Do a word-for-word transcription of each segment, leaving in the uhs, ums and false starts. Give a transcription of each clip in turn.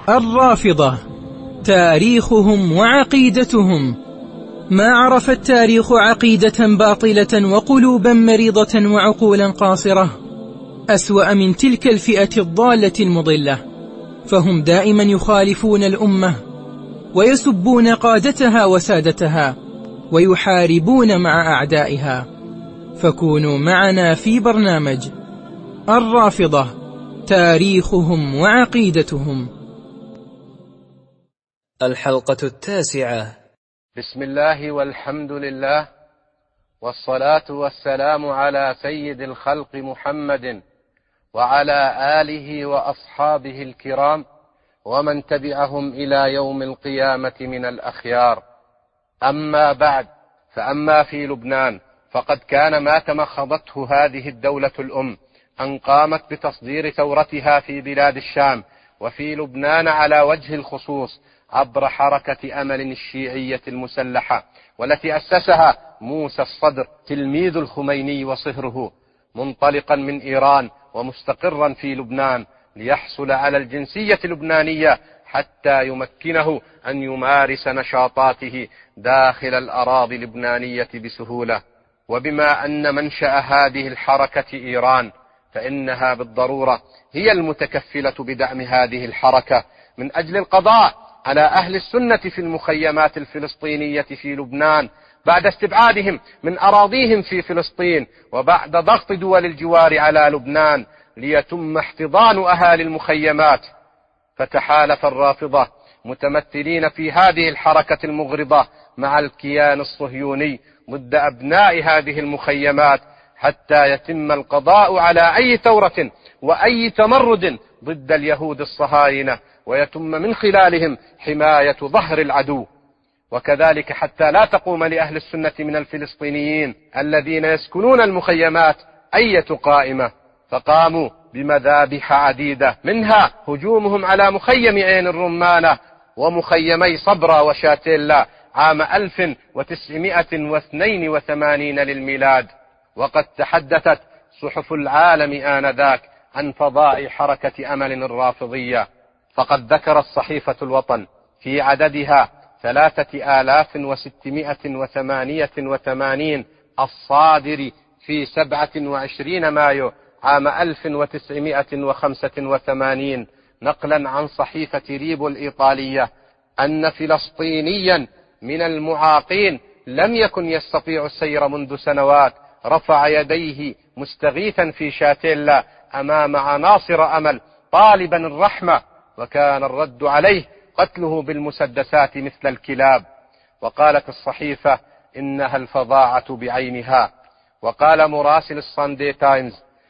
الرافضة، تاريخهم وعقيدتهم. ما عرف التاريخ عقيدة باطلة وقلوبا مريضة وعقولا قاصرة أسوأ من تلك الفئة الضالة المضلة، فهم دائما يخالفون الأمة ويسبون قادتها وسادتها ويحاربون مع أعدائها. فكونوا معنا في برنامج الرافضة، تاريخهم وعقيدتهم. الحلقة التاسعة. بسم الله والحمد لله، والصلاة والسلام على سيد الخلق محمد وعلى آله وأصحابه الكرام ومن تبعهم إلى يوم القيامة من الأخيار. أما بعد، فأما في لبنان فقد كان ما تمخضته هذه الدولة الأم أن قامت بتصدير ثورتها في بلاد الشام وفي لبنان على وجه الخصوص عبر حركة أمل الشيعية المسلحة، والتي أسسها موسى الصدر تلميذ الخميني وصهره، منطلقا من إيران ومستقرا في لبنان ليحصل على الجنسية اللبنانية حتى يمكنه أن يمارس نشاطاته داخل الأراضي اللبنانية بسهولة. وبما أن منشأ هذه الحركة إيران، فإنها بالضرورة هي المتكفلة بدعم هذه الحركة من أجل القضاء على أهل السنة في المخيمات الفلسطينية في لبنان بعد استبعادهم من أراضيهم في فلسطين، وبعد ضغط دول الجوار على لبنان ليتم احتضان أهالي المخيمات. فتحالف الرافضة متمثلين في هذه الحركة المغرضة مع الكيان الصهيوني ضد أبناء هذه المخيمات حتى يتم القضاء على أي ثورة وأي تمرد ضد اليهود الصهاينة، ويتم من خلالهم حماية ظهر العدو. وكذلك حتى لا تقوم لأهل السنة من الفلسطينيين الذين يسكنون المخيمات أية قائمة، فقاموا بمذابح عديدة، منها هجومهم على مخيم عين الرمانة ومخيمي صبرا وشاتيلا عام ألف وتسعمائة واثنين وثمانين للميلاد. وقد تحدثت صحف العالم آنذاك عن فضاء حركة أمل الرافضية، فقد ذكرت صحيفة الوطن في عددها ثلاثة آلاف وستمائة وثمانية وثمانين الصادر في سبعة وعشرين مايو عام ألف وتسعمائة وخمسة وثمانين، نقلا عن صحيفة ريبو الإيطالية، أن فلسطينيا من المعاقين لم يكن يستطيع السير منذ سنوات رفع يديه مستغيثا في شاتيلا أمام عناصر أمل طالبا الرحمة، وكان الرد عليه قتله بالمسدسات مثل الكلاب. وقالت الصحيفة إنها الفظاعة بعينها. وقال مراسل الساندي تايمز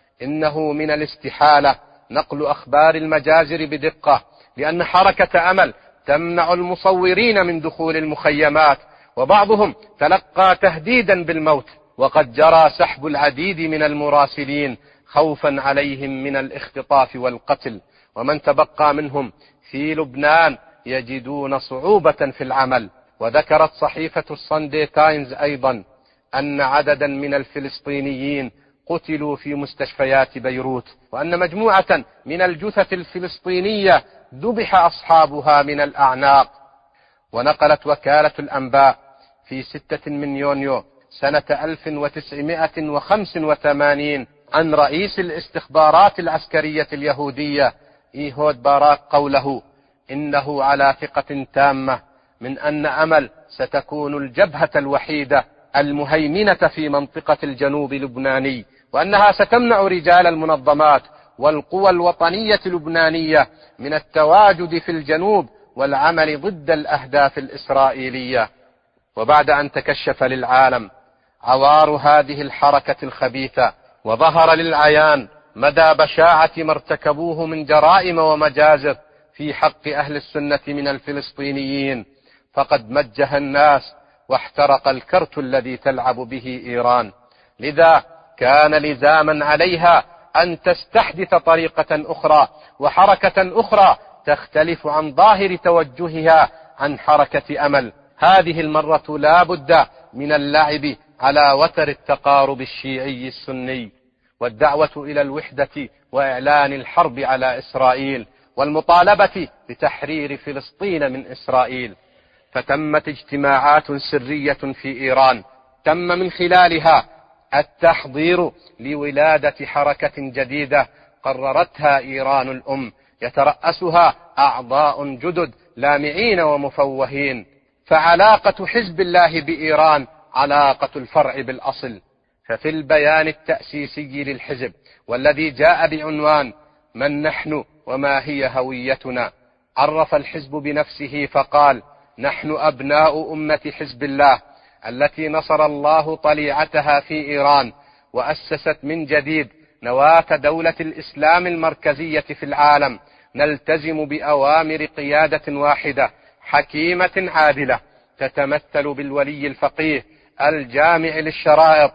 إنه من الاستحالة نقل أخبار المجازر بدقة، لأن حركة أمل تمنع المصورين من دخول المخيمات، وبعضهم تلقى تهديدا بالموت، وقد جرى سحب العديد من المراسلين خوفا عليهم من الاختطاف والقتل، ومن تبقى منهم في لبنان يجدون صعوبة في العمل. وذكرت صحيفة الساندي تايمز أيضا أن عددا من الفلسطينيين قتلوا في مستشفيات بيروت، وأن مجموعة من الجثث الفلسطينية ذبح أصحابها من الأعناق. ونقلت وكالة الأنباء في ستة من يونيو سنة ألف وتسعمائة وخمسة وثمانين عن رئيس الاستخبارات العسكرية اليهودية إيهود باراك قوله إنه على ثقة تامة من أن أمل ستكون الجبهة الوحيدة المهيمنة في منطقة الجنوب اللبناني، وأنها ستمنع رجال المنظمات والقوى الوطنية اللبنانية من التواجد في الجنوب والعمل ضد الأهداف الإسرائيلية. وبعد أن تكشف للعالم عوار هذه الحركة الخبيثة وظهر للعيان مدى بشاعة ما ارتكبوه من جرائم ومجازر في حق أهل السنة من الفلسطينيين، فقد مجه الناس واحترق الكرت الذي تلعب به إيران. لذا كان لزاما عليها أن تستحدث طريقة أخرى وحركة أخرى تختلف عن ظاهر توجهها عن حركة أمل. هذه المرة لا بد من اللعب على وتر التقارب الشيعي السني والدعوة إلى الوحدة وإعلان الحرب على إسرائيل والمطالبة بتحرير فلسطين من إسرائيل. فتمت اجتماعات سرية في إيران تم من خلالها التحضير لولادة حركة جديدة قررتها إيران الأم يترأسها أعضاء جدد لامعين ومفوهين. فعلاقة حزب الله بإيران علاقة الفرع بالأصل. ففي البيان التأسيسي للحزب والذي جاء بعنوان من نحن وما هي هويتنا، عرف الحزب بنفسه فقال: نحن أبناء أمة حزب الله التي نصر الله طليعتها في إيران وأسست من جديد نواة دولة الإسلام المركزية في العالم، نلتزم بأوامر قيادة واحدة حكيمة عادلة تتمثل بالولي الفقيه الجامع للشرائط،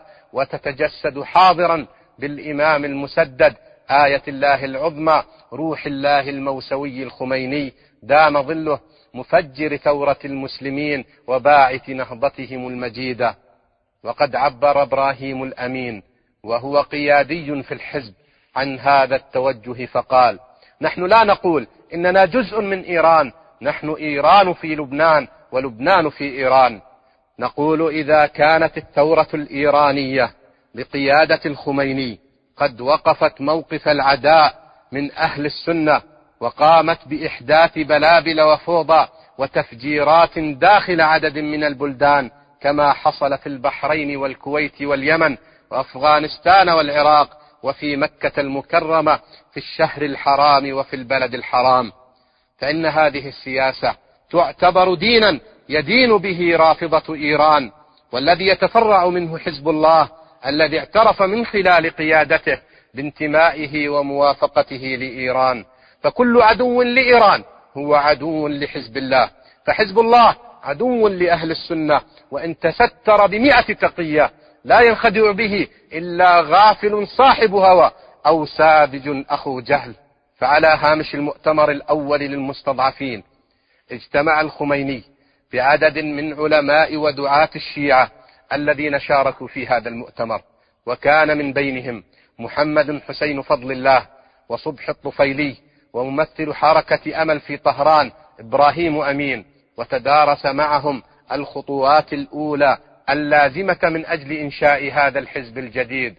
وتتجسد حاضرا بالإمام المسدد آية الله العظمى روح الله الموسوي الخميني دام ظله، مفجر ثورة المسلمين وباعث نهضتهم المجيدة. وقد عبر إبراهيم الأمين وهو قيادي في الحزب عن هذا التوجه فقال: نحن لا نقول إننا جزء من إيران، نحن إيران في لبنان ولبنان في إيران. نقول إذا كانت الثورة الإيرانية بقيادة الخميني قد وقفت موقف العداء من أهل السنة وقامت بإحداث بلابل وفوضى وتفجيرات داخل عدد من البلدان كما حصل في البحرين والكويت واليمن وأفغانستان والعراق وفي مكة المكرمة في الشهر الحرام وفي البلد الحرام، فإن هذه السياسة تعتبر دينا يدين به رافضة إيران، والذي يتفرع منه حزب الله الذي اعترف من خلال قيادته بانتمائه وموافقته لإيران. فكل عدو لإيران هو عدو لحزب الله، فحزب الله عدو لأهل السنة، وإن تستر بمئة تقية لا ينخدع به إلا غافل صاحب هوى أو ساذج أخو جهل. فعلى هامش المؤتمر الأول للمستضعفين اجتمع الخميني بعدد من علماء ودعاة الشيعة الذين شاركوا في هذا المؤتمر، وكان من بينهم محمد حسين فضل الله وصبح الطفيلي وممثل حركة أمل في طهران إبراهيم أمين، وتدارس معهم الخطوات الأولى اللازمة من أجل إنشاء هذا الحزب الجديد.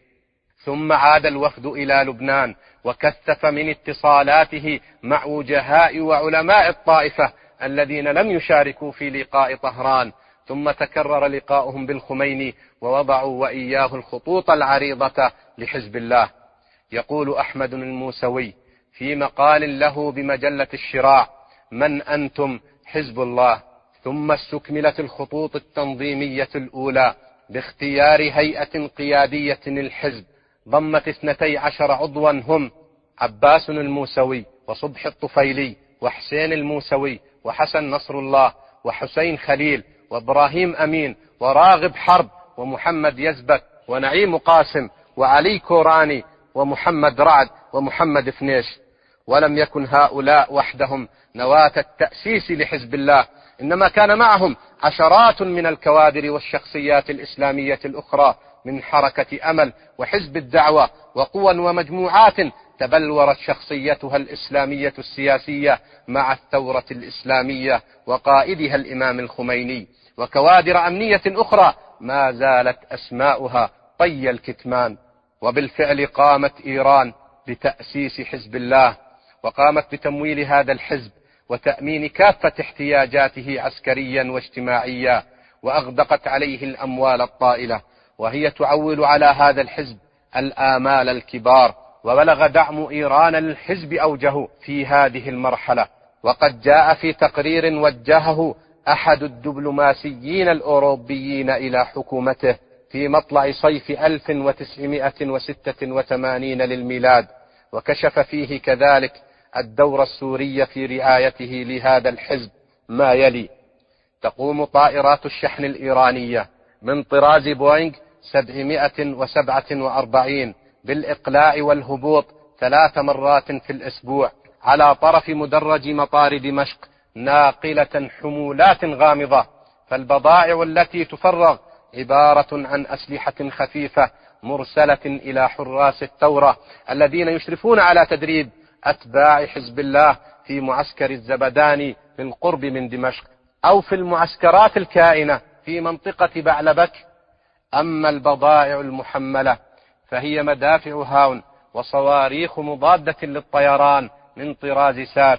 ثم عاد الوفد إلى لبنان وكثف من اتصالاته مع وجهاء وعلماء الطائفة الذين لم يشاركوا في لقاء طهران، ثم تكرر لقاؤهم بالخميني ووضعوا وإياه الخطوط العريضة لحزب الله. يقول أحمد الموسوي في مقال له بمجلة الشراع: من أنتم؟ حزب الله. ثم استكملت الخطوط التنظيمية الأولى باختيار هيئة قيادية للحزب ضمت اثنتي عشر عضوا هم عباس الموسوي وصبح الطفيلي وحسين الموسوي وحسن نصر الله وحسين خليل وإبراهيم أمين وراغب حرب ومحمد يزبك ونعيم قاسم وعلي كوراني ومحمد رعد ومحمد فنيش. ولم يكن هؤلاء وحدهم نواة التأسيس لحزب الله، إنما كان معهم عشرات من الكوادر والشخصيات الإسلامية الأخرى من حركة أمل وحزب الدعوة وقوى ومجموعات تبلورت شخصيتها الإسلامية السياسية مع الثورة الإسلامية وقائدها الإمام الخميني، وكوادر أمنية أخرى ما زالت أسماؤها طي الكتمان. وبالفعل قامت إيران بتأسيس حزب الله، وقامت بتمويل هذا الحزب وتأمين كافة احتياجاته عسكريا واجتماعيا، وأغدقت عليه الأموال الطائلة، وهي تعول على هذا الحزب الآمال الكبار. وبلغ دعم إيران للحزب أوجه في هذه المرحلة، وقد جاء في تقرير وجهه أحد الدبلوماسيين الأوروبيين إلى حكومته في مطلع صيف ألف وتسعمائة وستة وثمانين للميلاد، وكشف فيه كذلك الدور السوري في رعايته لهذا الحزب ما يلي: تقوم طائرات الشحن الإيرانية من طراز بوينغ سبعمائة وسبعة وأربعين بالإقلاع والهبوط ثلاث مرات في الأسبوع على طرف مدرج مطار دمشق ناقلة حمولات غامضة، فالبضائع التي تفرغ عبارة عن أسلحة خفيفة مرسلة إلى حراس الثورة الذين يشرفون على تدريب أتباع حزب الله في معسكر الزبداني بالقرب من دمشق، أو في المعسكرات الكائنة في منطقة بعلبك. أما البضائع المحملة فهي مدافع هاون وصواريخ مضادة للطيران من طراز سات.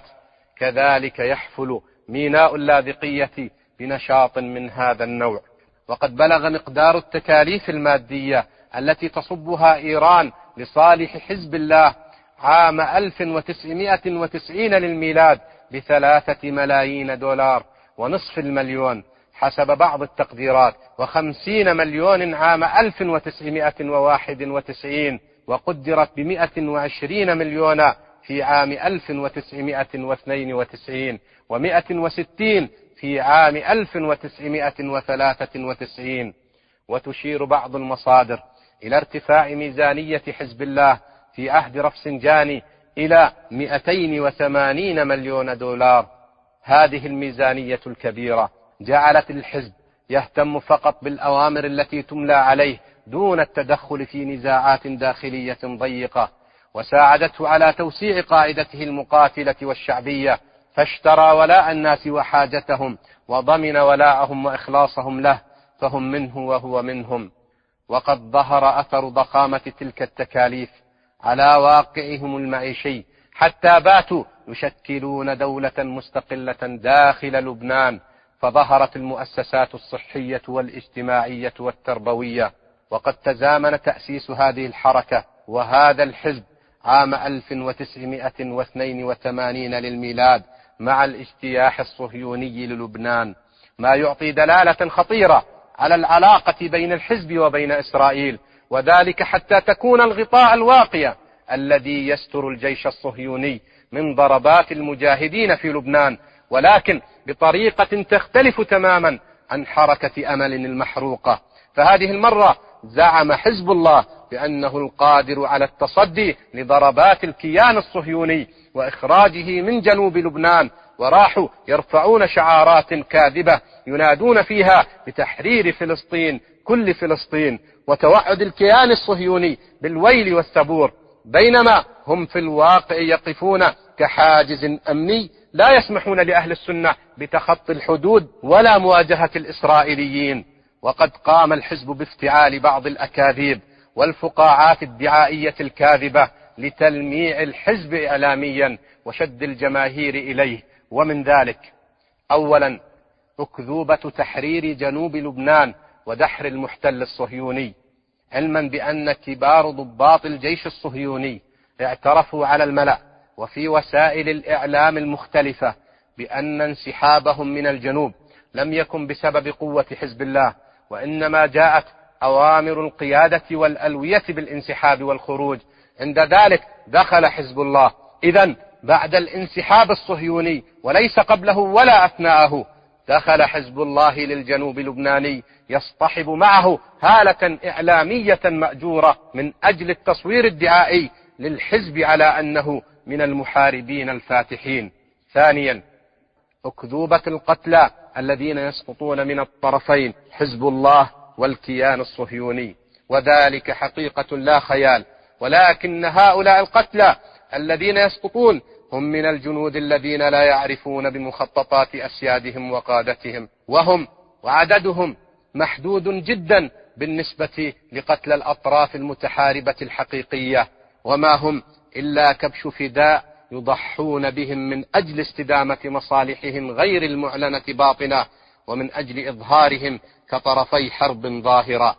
كذلك يحفل ميناء اللاذقية بنشاط من هذا النوع. وقد بلغ مقدار التكاليف المادية التي تصبها إيران لصالح حزب الله عام ألف وتسعمائة وتسعين للميلاد بثلاثة ملايين دولار ونصف المليون حسب بعض التقديرات، وخمسين مليون عام ألف وتسعمائة وواحد وتسعين، وقدرت بمئة وعشرين مليون في عام ألف وتسعمائة واثنين وتسعين، ومئة وستين في عام ألف وتسعمائة وثلاثة وتسعين. وتشير بعض المصادر إلى ارتفاع ميزانية حزب الله في عهد رفسنجاني إلى مئتين وثمانين مليون دولار. هذه الميزانية الكبيرة جعلت الحزب يهتم فقط بالأوامر التي تملى عليه دون التدخل في نزاعات داخلية ضيقة، وساعدته على توسيع قاعدته المقاتلة والشعبية، فاشترى ولاء الناس وحاجتهم وضمن ولاءهم وإخلاصهم له، فهم منه وهو منهم. وقد ظهر أثر ضخامة تلك التكاليف على واقعهم المعيشي، حتى باتوا يشكلون دولة مستقلة داخل لبنان، فظهرت المؤسسات الصحية والاجتماعية والتربوية. وقد تزامن تأسيس هذه الحركة وهذا الحزب عام ألف وتسعمائة واثنين وثمانين للميلاد مع الاجتياح الصهيوني للبنان، ما يعطي دلالة خطيرة على العلاقة بين الحزب وبين إسرائيل، وذلك حتى تكون الغطاء الواقي الذي يستر الجيش الصهيوني من ضربات المجاهدين في لبنان، ولكن بطريقة تختلف تماما عن حركة أمل المحروقة. فهذه المرة زعم حزب الله بأنه القادر على التصدي لضربات الكيان الصهيوني وإخراجه من جنوب لبنان، وراحوا يرفعون شعارات كاذبة ينادون فيها بتحرير فلسطين، كل فلسطين، وتوعد الكيان الصهيوني بالويل والثبور، بينما هم في الواقع يقفون كحاجز أمني لا يسمحون لأهل السنة بتخطي الحدود ولا مواجهة الإسرائيليين. وقد قام الحزب بافتعال بعض الأكاذيب والفقاعات الدعائية الكاذبة لتلميع الحزب إعلاميا وشد الجماهير إليه، ومن ذلك: أولا، أكذوبة تحرير جنوب لبنان ودحر المحتل الصهيوني، علما بأن كبار ضباط الجيش الصهيوني اعترفوا على الملأ وفي وسائل الإعلام المختلفة بأن انسحابهم من الجنوب لم يكن بسبب قوة حزب الله، وإنما جاءت أوامر القيادة والألوية بالانسحاب والخروج. عند ذلك دخل حزب الله. إذن بعد الانسحاب الصهيوني وليس قبله ولا أثناءه، دخل حزب الله للجنوب اللبناني يصطحب معه هالة إعلامية مأجورة من أجل التصوير الدعائي للحزب على أنه من المحاربين الفاتحين. ثانيا، أكذوبة القتلى الذين يسقطون من الطرفين، حزب الله والكيان الصهيوني، وذلك حقيقة لا خيال، ولكن هؤلاء القتلى الذين يسقطون هم من الجنود الذين لا يعرفون بمخططات أسيادهم وقادتهم، وهم وعددهم محدود جدا بالنسبة لقتل الأطراف المتحاربة الحقيقية، وما هم إلا كبش فداء يضحون بهم من أجل استدامة مصالحهم غير المعلنة باطنة، ومن أجل إظهارهم كطرفي حرب ظاهرة.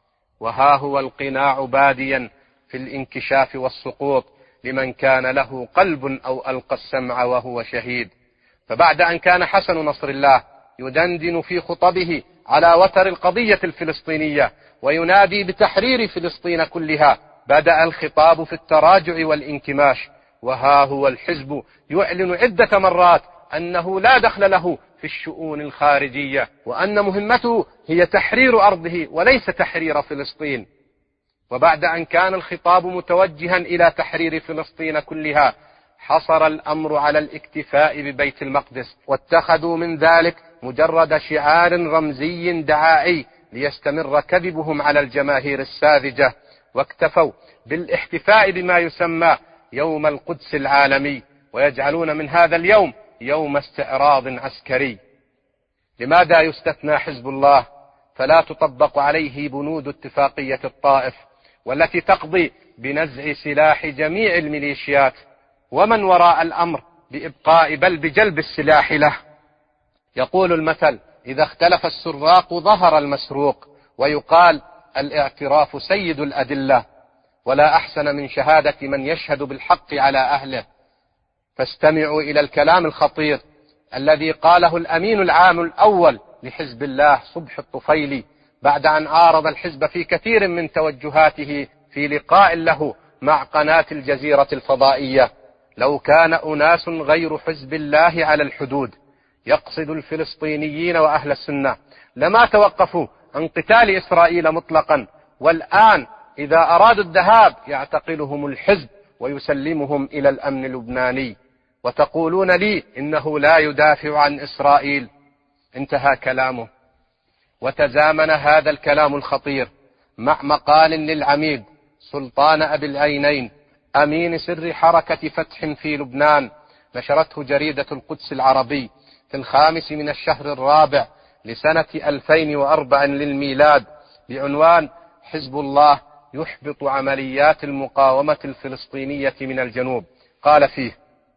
وها هو القناع باديا في الانكشاف والسقوط لمن كان له قلب أو ألقى السمع وهو شهيد. فبعد أن كان حسن نصر الله يدندن في خطبه على وتر القضية الفلسطينية وينادي بتحرير فلسطين كلها، بدأ الخطاب في التراجع والانكماش. وها هو الحزب يعلن عدة مرات أنه لا دخل له في الشؤون الخارجية، وأن مهمته هي تحرير أرضه وليس تحرير فلسطين. وبعد أن كان الخطاب متوجها إلى تحرير فلسطين كلها، حصر الأمر على الاكتفاء ببيت المقدس، واتخذوا من ذلك مجرد شعار رمزي دعائي ليستمر كذبهم على الجماهير الساذجة، واكتفوا بالاحتفاء بما يسمى يوم القدس العالمي، ويجعلون من هذا اليوم يوم استعراض عسكري. لماذا يستثنى حزب الله فلا تطبق عليه بنود اتفاقية الطائف والتي تقضي بنزع سلاح جميع الميليشيات ومن وراء الأمر بإبقاء بل بجلب السلاح له؟ يقول المثل: إذا اختلف السراق ظهر المسروق، ويقال: الاعتراف سيد الأدلة، ولا أحسن من شهادة من يشهد بالحق على أهله. فاستمعوا إلى الكلام الخطير الذي قاله الأمين العام الأول لحزب الله صبح الطفيلي بعد أن عارض الحزب في كثير من توجهاته في لقاء له مع قناة الجزيرة الفضائية: لو كان أناس غير حزب الله على الحدود يقصد الفلسطينيين وأهل السنة لما توقفوا عن قتال إسرائيل مطلقا، والآن إذا أرادوا الذهاب يعتقلهم الحزب ويسلمهم إلى الأمن اللبناني، وتقولون لي إنه لا يدافع عن إسرائيل. انتهى كلامه. وتزامن هذا الكلام الخطير مع مقال للعميد سلطان أبي العينين أمين سر حركة فتح في لبنان، نشرته جريدة القدس العربي في الخامس من الشهر الرابع لسنة ألفين وأربعة للميلاد، بعنوان: حزب الله يحبط عمليات المقاومة الفلسطينية من الجنوب. قال فيه: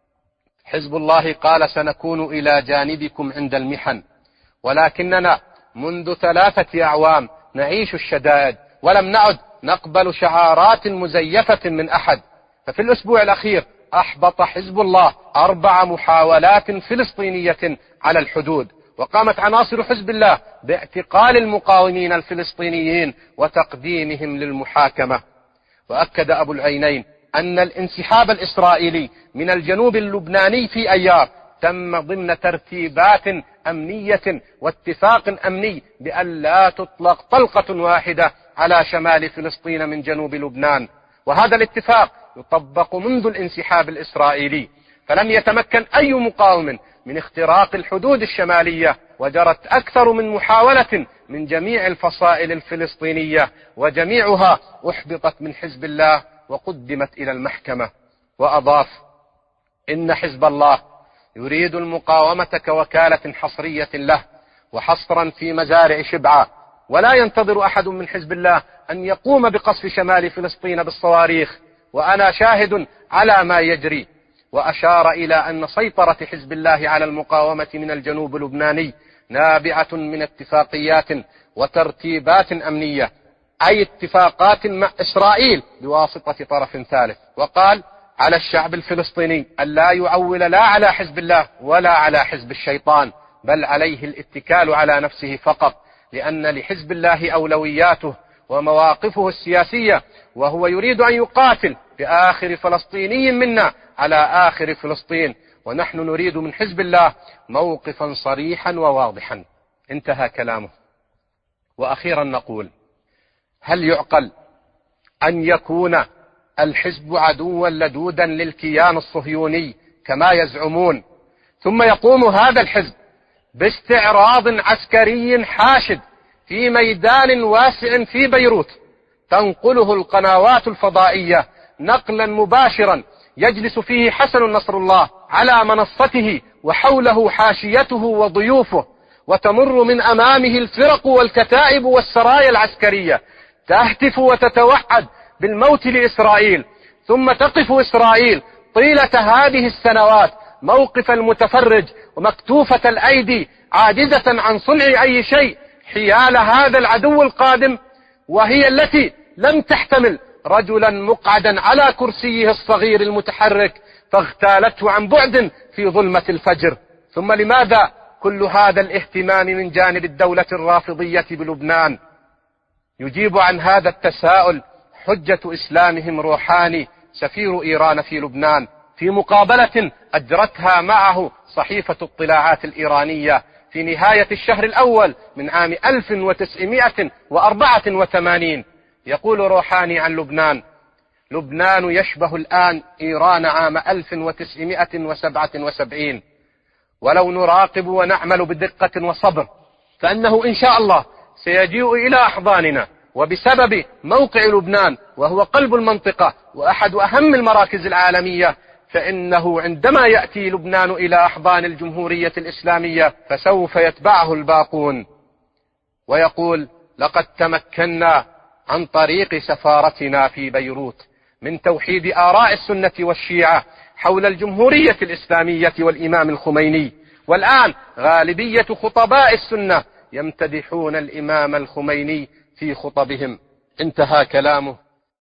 حزب الله قال: سنكون إلى جانبكم عند المحن، ولكننا منذ ثلاثة أعوام نعيش الشدائد ولم نعد نقبل شعارات مزيفة من أحد. ففي الأسبوع الأخير أحبط حزب الله أربع محاولات فلسطينية على الحدود، وقامت عناصر حزب الله باعتقال المقاومين الفلسطينيين وتقديمهم للمحاكمة. وأكد أبو العينين أن الانسحاب الإسرائيلي من الجنوب اللبناني في أيار تم ضمن ترتيبات أمنية واتفاق أمني بأن لا تطلق طلقة واحدة على شمال فلسطين من جنوب لبنان، وهذا الاتفاق يطبق منذ الانسحاب الإسرائيلي، فلم يتمكن أي مقاوم من اختراق الحدود الشمالية، وجرت أكثر من محاولة من جميع الفصائل الفلسطينية، وجميعها أحبطت من حزب الله وقدمت إلى المحكمة. وأضاف: إن حزب الله يريد المقاومة كوكالة حصرية له وحصرا في مزارع شبعة، ولا ينتظر أحد من حزب الله أن يقوم بقصف شمال فلسطين بالصواريخ، وأنا شاهد على ما يجري. وأشار إلى أن سيطرة حزب الله على المقاومة من الجنوب اللبناني نابعة من اتفاقيات وترتيبات أمنية، أي اتفاقات مع إسرائيل بواسطة طرف ثالث. وقال: على الشعب الفلسطيني أن لا يعول لا على حزب الله ولا على حزب الشيطان، بل عليه الاتكال على نفسه فقط، لأن لحزب الله أولوياته ومواقفه السياسية، وهو يريد أن يقاتل بآخر فلسطيني منا على آخر فلسطين، ونحن نريد من حزب الله موقفا صريحا وواضحا. انتهى كلامه. وأخيرا نقول: هل يعقل أن يكون الحزب عدوا لدودا للكيان الصهيوني كما يزعمون، ثم يقوم هذا الحزب باستعراض عسكري حاشد في ميدان واسع في بيروت تنقله القنوات الفضائية نقلا مباشرا، يجلس فيه حسن نصر الله على منصته وحوله حاشيته وضيوفه، وتمر من أمامه الفرق والكتائب والسرايا العسكرية تهتف وتتوعد بالموت لإسرائيل، ثم تقف إسرائيل طيلة هذه السنوات موقف المتفرج ومكتوفة الأيدي عاجزة عن صنع أي شيء حيال هذا العدو القادم، وهي التي لم تحتمل رجلا مقعدا على كرسيه الصغير المتحرك فاغتالته عن بعد في ظلمة الفجر. ثم لماذا كل هذا الاهتمام من جانب الدولة الرافضية بلبنان؟ يجيب عن هذا التساؤل حجة إسلامهم روحاني سفير إيران في لبنان في مقابلة أجرتها معه صحيفة اطلاعات الإيرانية في نهاية الشهر الأول من عام ألف وتسعمائة وأربعة وثمانين. يقول روحاني عن لبنان: لبنان يشبه الآن إيران عام ألف وتسعمائة وسبعة وسبعين، ولو نراقب ونعمل بدقة وصبر فإنه إن شاء الله سيجيء إلى أحضاننا وبسبب موقع لبنان وهو قلب المنطقة وأحد أهم المراكز العالمية، فإنه عندما يأتي لبنان إلى أحضان الجمهورية الإسلامية فسوف يتبعه الباقون ويقول: لقد تمكنا عن طريق سفارتنا في بيروت من توحيد آراء السنة والشيعة حول الجمهورية الإسلامية والإمام الخميني، والآن غالبية خطباء السنة يمتدحون الإمام الخميني في خطبهم. انتهى كلامه